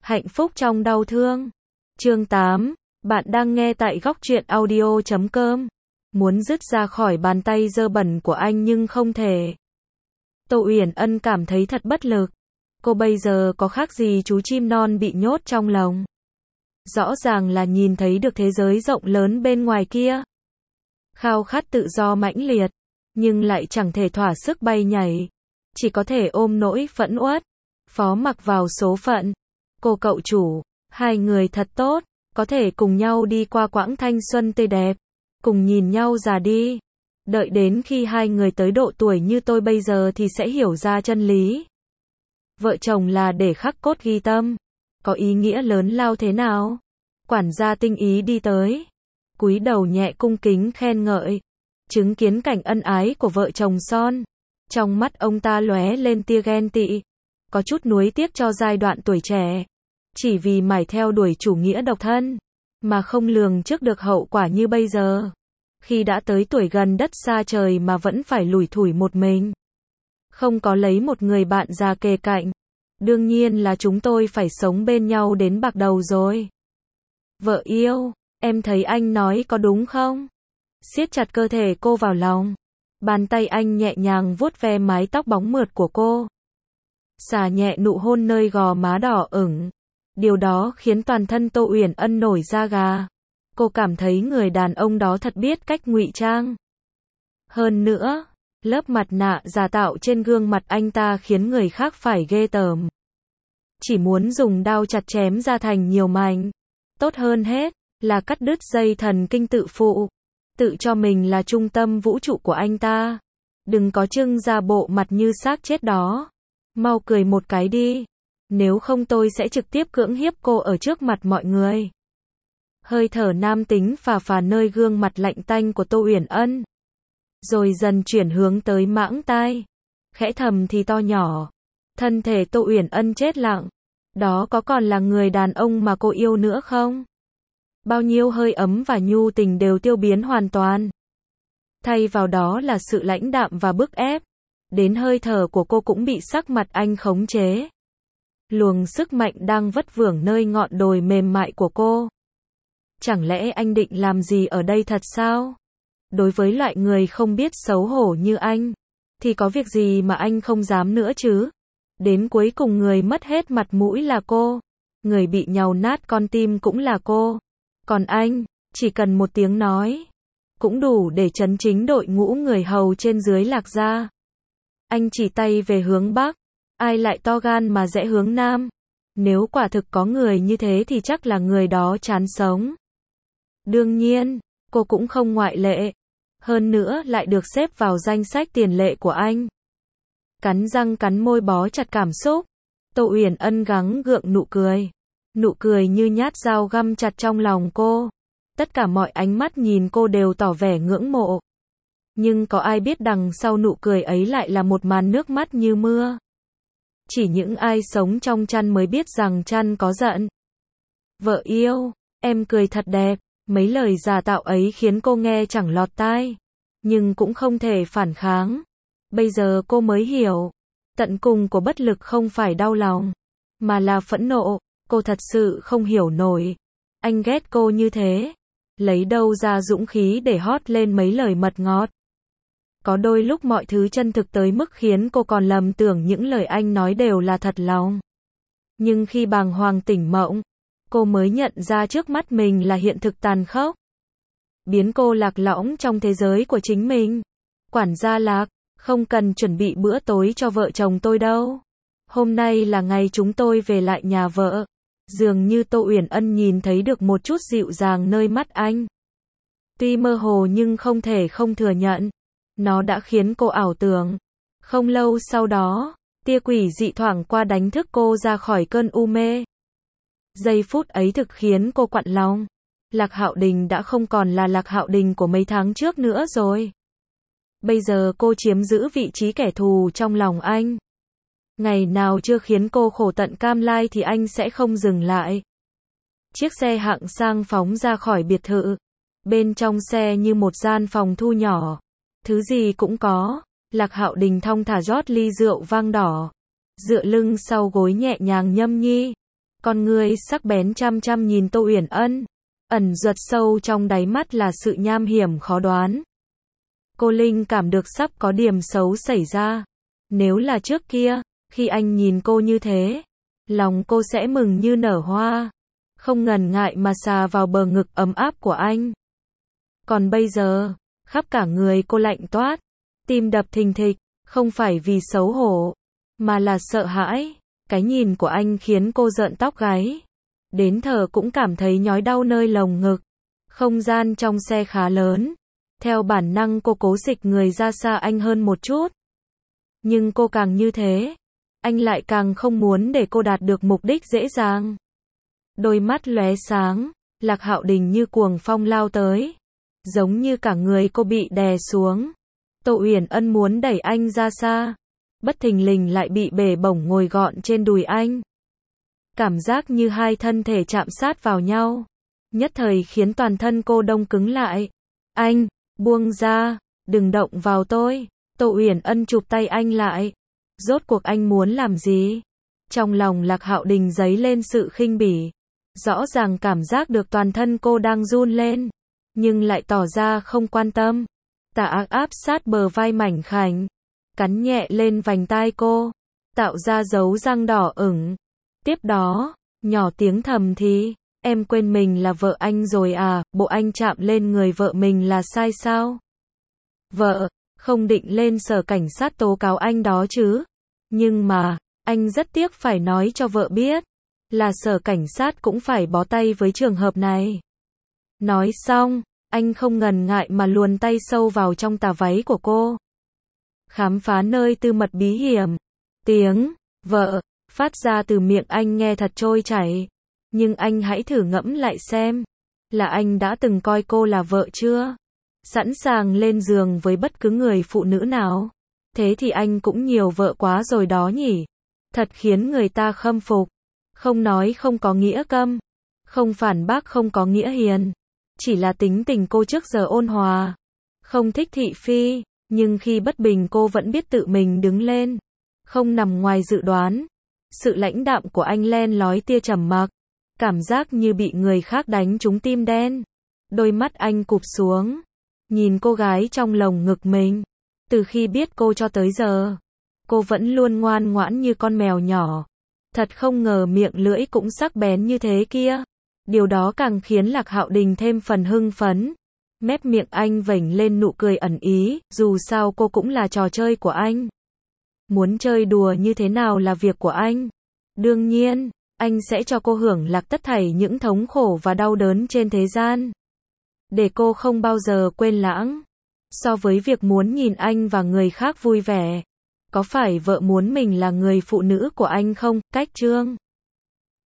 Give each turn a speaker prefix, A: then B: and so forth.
A: Hạnh phúc trong đau thương. Chương 8. Bạn đang nghe tại góc truyện audio.com. Muốn dứt ra khỏi bàn tay dơ bẩn của anh nhưng không thể. Tô Uyển Ân cảm thấy thật bất lực. Cô bây giờ có khác gì chú chim non bị nhốt trong lồng. Rõ ràng là nhìn thấy được thế giới rộng lớn bên ngoài kia. Khao khát tự do mãnh liệt, nhưng lại chẳng thể thỏa sức bay nhảy. Chỉ có thể ôm nỗi phẫn uất, phó mặc vào số phận. Cô cậu chủ, hai người thật tốt, có thể cùng nhau đi qua quãng thanh xuân tươi đẹp, cùng nhìn nhau già đi. Đợi đến khi hai người tới độ tuổi như tôi bây giờ thì sẽ hiểu ra chân lý. Vợ chồng là để khắc cốt ghi tâm, có ý nghĩa lớn lao thế nào? Quản gia tinh ý đi tới, cúi đầu nhẹ cung kính khen ngợi, chứng kiến cảnh ân ái của vợ chồng son. Trong mắt ông ta lóe lên tia ghen tị, có chút nuối tiếc cho giai đoạn tuổi trẻ, chỉ vì mải theo đuổi chủ nghĩa độc thân, mà không lường trước được hậu quả như bây giờ. Khi đã tới tuổi gần đất xa trời mà vẫn phải lủi thủi một mình, không có lấy một người bạn già kề cạnh, đương nhiên là chúng tôi phải sống bên nhau đến bạc đầu rồi. Vợ yêu, em thấy anh nói có đúng không? Siết chặt cơ thể cô vào lòng. Bàn tay anh nhẹ nhàng vuốt ve mái tóc bóng mượt của cô. Xả nhẹ nụ hôn nơi gò má đỏ ửng. Điều đó khiến toàn thân Tô Uyển Ân nổi da gà. Cô cảm thấy người đàn ông đó thật biết cách ngụy trang. Hơn nữa, lớp mặt nạ giả tạo trên gương mặt anh ta khiến người khác phải ghê tởm. Chỉ muốn dùng đao chặt chém ra thành nhiều mảnh. Tốt hơn hết là cắt đứt dây thần kinh tự phụ. Tự cho mình là trung tâm vũ trụ của anh ta. Đừng có trưng ra bộ mặt như xác chết đó. Mau cười một cái đi. Nếu không tôi sẽ trực tiếp cưỡng hiếp cô ở trước mặt mọi người. Hơi thở nam tính phà phà nơi gương mặt lạnh tanh của Tô Uyển Ân. Rồi dần chuyển hướng tới mãng tai. Khẽ thầm thì to nhỏ. Thân thể Tô Uyển Ân chết lặng. Đó có còn là người đàn ông mà cô yêu nữa không? Bao nhiêu hơi ấm và nhu tình đều tiêu biến hoàn toàn. Thay vào đó là sự lãnh đạm và bức ép. Đến hơi thở của cô cũng bị sắc mặt anh khống chế. Luồng sức mạnh đang vất vưởng nơi ngọn đồi mềm mại của cô. Chẳng lẽ anh định làm gì ở đây thật sao? Đối với loại người không biết xấu hổ như anh, thì có việc gì mà anh không dám nữa chứ? Đến cuối cùng người mất hết mặt mũi là cô. Người bị nhàu nát con tim cũng là cô. Còn anh, chỉ cần một tiếng nói, cũng đủ để chấn chính đội ngũ người hầu trên dưới Lạc gia. Anh chỉ tay về hướng Bắc, ai lại to gan mà rẽ hướng Nam. Nếu quả thực có người như thế thì chắc là người đó chán sống. Đương nhiên, cô cũng không ngoại lệ. Hơn nữa lại được xếp vào danh sách tiền lệ của anh. Cắn răng cắn môi bó chặt cảm xúc. Tô Uyển Ân gắng gượng nụ cười. Nụ cười như nhát dao găm chặt trong lòng cô. Tất cả mọi ánh mắt nhìn cô đều tỏ vẻ ngưỡng mộ. Nhưng có ai biết đằng sau nụ cười ấy lại là một màn nước mắt như mưa. Chỉ những ai sống trong chăn mới biết rằng chăn có giận. Vợ yêu, em cười thật đẹp. Mấy lời giả tạo ấy khiến cô nghe chẳng lọt tai. Nhưng cũng không thể phản kháng. Bây giờ cô mới hiểu. Tận cùng của bất lực không phải đau lòng, mà là phẫn nộ. Cô thật sự không hiểu nổi. Anh ghét cô như thế. Lấy đâu ra dũng khí để hót lên mấy lời mật ngọt. Có đôi lúc mọi thứ chân thực tới mức khiến cô còn lầm tưởng những lời anh nói đều là thật lòng. Nhưng khi bàng hoàng tỉnh mộng, cô mới nhận ra trước mắt mình là hiện thực tàn khốc. Biến cô lạc lõng trong thế giới của chính mình. Quản gia Lạc, không cần chuẩn bị bữa tối cho vợ chồng tôi đâu. Hôm nay là ngày chúng tôi về lại nhà vợ. Dường như Tô Uyển Ân nhìn thấy được một chút dịu dàng nơi mắt anh. Tuy mơ hồ nhưng không thể không thừa nhận. Nó đã khiến cô ảo tưởng. Không lâu sau đó, tia quỷ dị thoảng qua đánh thức cô ra khỏi cơn u mê. Giây phút ấy thực khiến cô quặn lòng. Lạc Hạo Đình đã không còn là Lạc Hạo Đình của mấy tháng trước nữa rồi. Bây giờ cô chiếm giữ vị trí kẻ thù trong lòng anh. Ngày nào chưa khiến cô khổ tận cam lai thì anh sẽ không dừng lại. Chiếc xe hạng sang phóng ra khỏi biệt thự. Bên trong xe như một gian phòng thu nhỏ. Thứ gì cũng có. Lạc Hạo Đình thong thả rót ly rượu vang đỏ. Dựa lưng sau gối nhẹ nhàng nhâm nhi. Con ngươi sắc bén chăm chăm nhìn Tô Uyển Ân, ẩn dật sâu trong đáy mắt là sự nham hiểm khó đoán. Cô linh cảm được sắp có điểm xấu xảy ra. Nếu là trước kia, khi anh nhìn cô như thế, lòng cô sẽ mừng như nở hoa, không ngần ngại mà xà vào bờ ngực ấm áp của anh. Còn bây giờ, khắp cả người cô lạnh toát, tim đập thình thịch, không phải vì xấu hổ, mà là sợ hãi. Cái nhìn của anh khiến cô rợn tóc gáy, đến thở cũng cảm thấy nhói đau nơi lồng ngực. Không gian trong xe khá lớn, theo bản năng cô cố dịch người ra xa anh hơn một chút. Nhưng cô càng như thế, anh lại càng không muốn để cô đạt được mục đích dễ dàng. Đôi mắt lóe sáng, Lạc Hạo Đình như cuồng phong lao tới, giống như cả người cô bị đè xuống. Tô Uyển Ân muốn đẩy anh ra xa, bất thình lình lại bị bể bổng ngồi gọn trên đùi anh. Cảm giác như hai thân thể chạm sát vào nhau, nhất thời khiến toàn thân cô đông cứng lại. Anh, buông ra, đừng động vào tôi. Tô Uyển Ân chụp tay anh lại. Rốt cuộc anh muốn làm gì? Trong lòng Lạc Hạo Đình dấy lên sự khinh bỉ. Rõ ràng cảm giác được toàn thân cô đang run lên, nhưng lại tỏ ra không quan tâm. Tà ác áp sát bờ vai mảnh khảnh, cắn nhẹ lên vành tai cô, tạo ra dấu răng đỏ ửng. Tiếp đó, nhỏ tiếng thầm thì, em quên mình là vợ anh rồi à, bộ anh chạm lên người vợ mình là sai sao? Vợ, không định lên sở cảnh sát tố cáo anh đó chứ? Nhưng mà, anh rất tiếc phải nói cho vợ biết, là sở cảnh sát cũng phải bó tay với trường hợp này. Nói xong, anh không ngần ngại mà luồn tay sâu vào trong tà váy của cô. Khám phá nơi tư mật bí hiểm. Tiếng vợ phát ra từ miệng anh nghe thật trôi chảy. Nhưng anh hãy thử ngẫm lại xem, là anh đã từng coi cô là vợ chưa? Sẵn sàng lên giường với bất cứ người phụ nữ nào. Thế thì anh cũng nhiều vợ quá rồi đó nhỉ? Thật khiến người ta khâm phục. Không nói không có nghĩa câm, không phản bác không có nghĩa hiền. Chỉ là tính tình cô trước giờ ôn hòa, không thích thị phi, nhưng khi bất bình cô vẫn biết tự mình đứng lên. Không nằm ngoài dự đoán. Sự lãnh đạm của anh len lói tia trầm mặc, cảm giác như bị người khác đánh trúng tim đen. Đôi mắt anh cụp xuống, nhìn cô gái trong lồng ngực mình. Từ khi biết cô cho tới giờ, cô vẫn luôn ngoan ngoãn như con mèo nhỏ. Thật không ngờ miệng lưỡi cũng sắc bén như thế kia. Điều đó càng khiến Lạc Hạo Đình thêm phần hưng phấn. Mép miệng anh vểnh lên nụ cười ẩn ý, dù sao cô cũng là trò chơi của anh. Muốn chơi đùa như thế nào là việc của anh. Đương nhiên, anh sẽ cho cô hưởng lạc tất thảy những thống khổ và đau đớn trên thế gian, để cô không bao giờ quên lãng. So với việc muốn nhìn anh và người khác vui vẻ, có phải vợ muốn mình là người phụ nữ của anh không? Cách chương